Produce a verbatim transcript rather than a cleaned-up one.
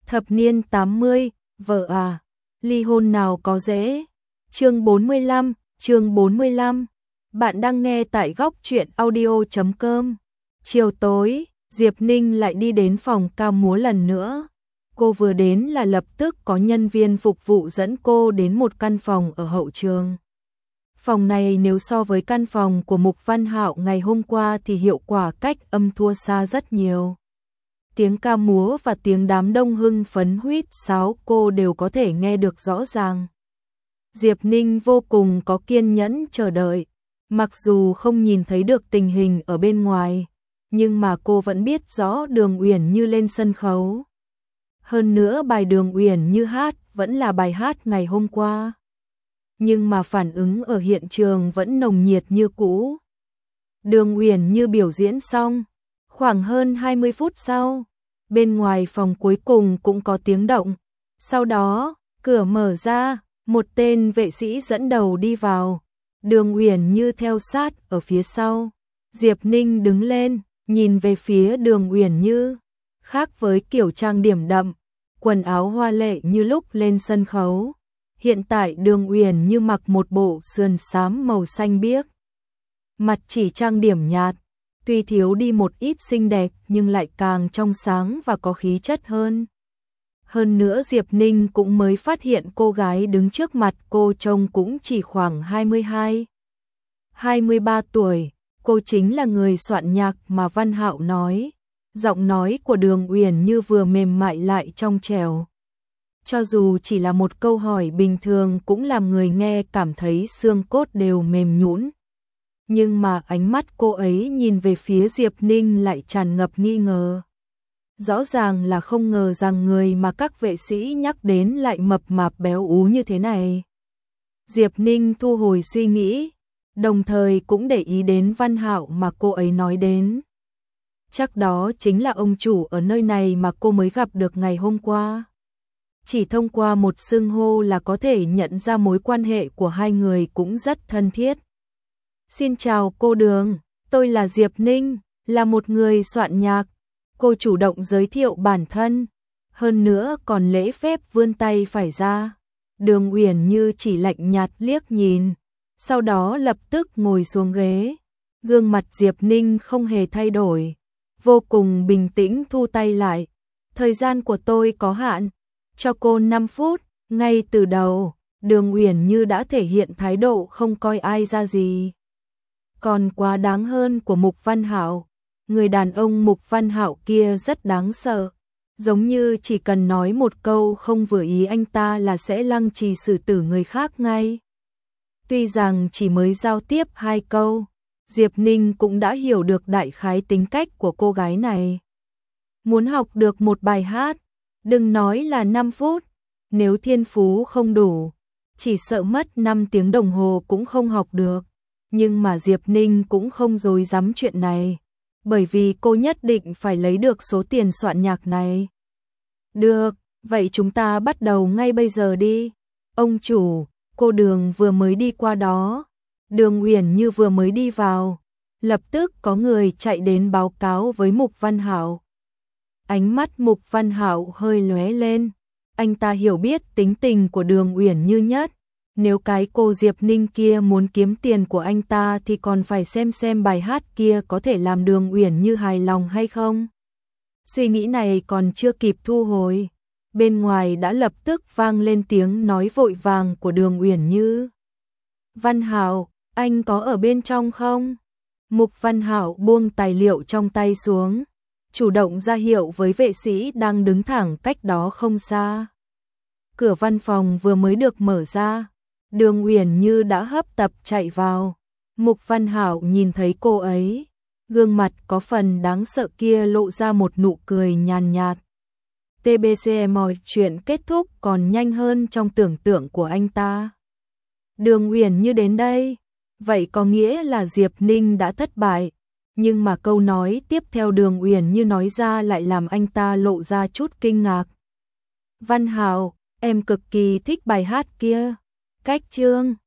Thập niên tám mươi, vợ à, ly hôn nào có dễ. Chương bốn mươi lăm, chương bốn mươi lăm. Bạn đang nghe tại góc truyện audio chấm com. Chiều tối, Diệp Ninh lại đi đến phòng ca múa lần nữa. Cô vừa đến là lập tức có nhân viên phục vụ dẫn cô đến một căn phòng ở hậu trường. Phòng này nếu so với căn phòng của Mục Văn Hạo ngày hôm qua thì hiệu quả cách âm thua xa rất nhiều. Tiếng ca múa và tiếng đám đông hưng phấn huýt sáo cô đều có thể nghe được rõ ràng. Diệp Ninh vô cùng có kiên nhẫn chờ đợi, mặc dù không nhìn thấy được tình hình ở bên ngoài, nhưng mà cô vẫn biết rõ Đường Uyển Như lên sân khấu. Hơn nữa bài Đường Uyển Như hát vẫn là bài hát ngày hôm qua. Nhưng mà phản ứng ở hiện trường vẫn nồng nhiệt như cũ. Đường Uyển Như biểu diễn xong, khoảng hơn hai mươi phút sau, bên ngoài phòng cuối cùng cũng có tiếng động. Sau đó, cửa mở ra, một tên vệ sĩ dẫn đầu đi vào. Đường Uyển Như theo sát ở phía sau. Diệp Ninh đứng lên, nhìn về phía Đường Uyển Như. Khác với kiểu trang điểm đậm, quần áo hoa lệ như lúc lên sân khấu. Hiện tại Đường Uyển Như mặc một bộ sườn xám màu xanh biếc. Mặt chỉ trang điểm nhạt, tuy thiếu đi một ít xinh đẹp nhưng lại càng trong sáng và có khí chất hơn. Hơn nữa Diệp Ninh cũng mới phát hiện cô gái đứng trước mặt cô trông cũng chỉ khoảng hai mươi hai, hai mươi ba tuổi. Cô chính là người soạn nhạc mà Văn Hạo nói. Giọng nói của Đường Uyển Như vừa mềm mại lại trong trẻo. Cho dù chỉ là một câu hỏi bình thường cũng làm người nghe cảm thấy xương cốt đều mềm nhũn. Nhưng mà ánh mắt cô ấy nhìn về phía Diệp Ninh lại tràn ngập nghi ngờ. Rõ ràng là không ngờ rằng người mà các vệ sĩ nhắc đến lại mập mạp béo ú như thế này. Diệp Ninh thu hồi suy nghĩ, đồng thời cũng để ý đến Văn Hạo mà cô ấy nói đến. Chắc đó chính là ông chủ ở nơi này mà cô mới gặp được ngày hôm qua. Chỉ thông qua một xưng hô là có thể nhận ra mối quan hệ của hai người cũng rất thân thiết. Xin chào cô Đường, tôi là Diệp Ninh, là một người soạn nhạc. Cô chủ động giới thiệu bản thân, hơn nữa còn lễ phép vươn tay phải ra. Đường Uyển Như chỉ lạnh nhạt liếc nhìn, sau đó lập tức ngồi xuống ghế. Gương mặt Diệp Ninh không hề thay đổi, vô cùng bình tĩnh thu tay lại. Thời gian của tôi có hạn, cho cô năm phút. Ngay từ đầu, Đường Uyển Như đã thể hiện thái độ không coi ai ra gì. Còn quá đáng hơn của Mục Văn Hạo, người đàn ông Mục Văn Hạo kia rất đáng sợ, giống như chỉ cần nói một câu không vừa ý anh ta là sẽ lăng trì xử tử người khác ngay. Tuy rằng chỉ mới giao tiếp hai câu, Diệp Ninh cũng đã hiểu được đại khái tính cách của cô gái này. Muốn học được một bài hát, đừng nói là năm phút, nếu thiên phú không đủ, chỉ sợ mất năm tiếng đồng hồ cũng không học được. Nhưng mà Diệp Ninh cũng không dối dám chuyện này, bởi vì cô nhất định phải lấy được số tiền soạn nhạc này. Được, vậy chúng ta bắt đầu ngay bây giờ đi. Ông chủ, cô Đường vừa mới đi qua đó. Đường Uyển Như vừa mới đi vào, lập tức có người chạy đến báo cáo với Mục Văn Hạo. Ánh mắt Mục Văn Hạo hơi lóe lên, anh ta hiểu biết tính tình của Đường Uyển Như nhất. Nếu cái cô Diệp Ninh kia muốn kiếm tiền của anh ta thì còn phải xem xem bài hát kia có thể làm Đường Uyển Như hài lòng hay không. Suy nghĩ này còn chưa kịp thu hồi, bên ngoài đã lập tức vang lên tiếng nói vội vàng của Đường Uyển Như. Văn Hạo, anh có ở bên trong không? Mục Văn Hạo buông tài liệu trong tay xuống, chủ động ra hiệu với vệ sĩ đang đứng thẳng cách đó không xa. Cửa văn phòng vừa mới được mở ra, Đường Uyển Như đã hấp tấp chạy vào. Mục Văn Hạo nhìn thấy cô ấy, gương mặt có phần đáng sợ kia lộ ra một nụ cười nhàn nhạt. tê bê xê mọi chuyện kết thúc còn nhanh hơn trong tưởng tượng của anh ta. Đường Uyển Như đến đây, vậy có nghĩa là Diệp Ninh đã thất bại. Nhưng mà câu nói tiếp theo Đường Uyển Như nói ra lại làm anh ta lộ ra chút kinh ngạc. Văn Hạo, em cực kỳ thích bài hát kia. Cách chương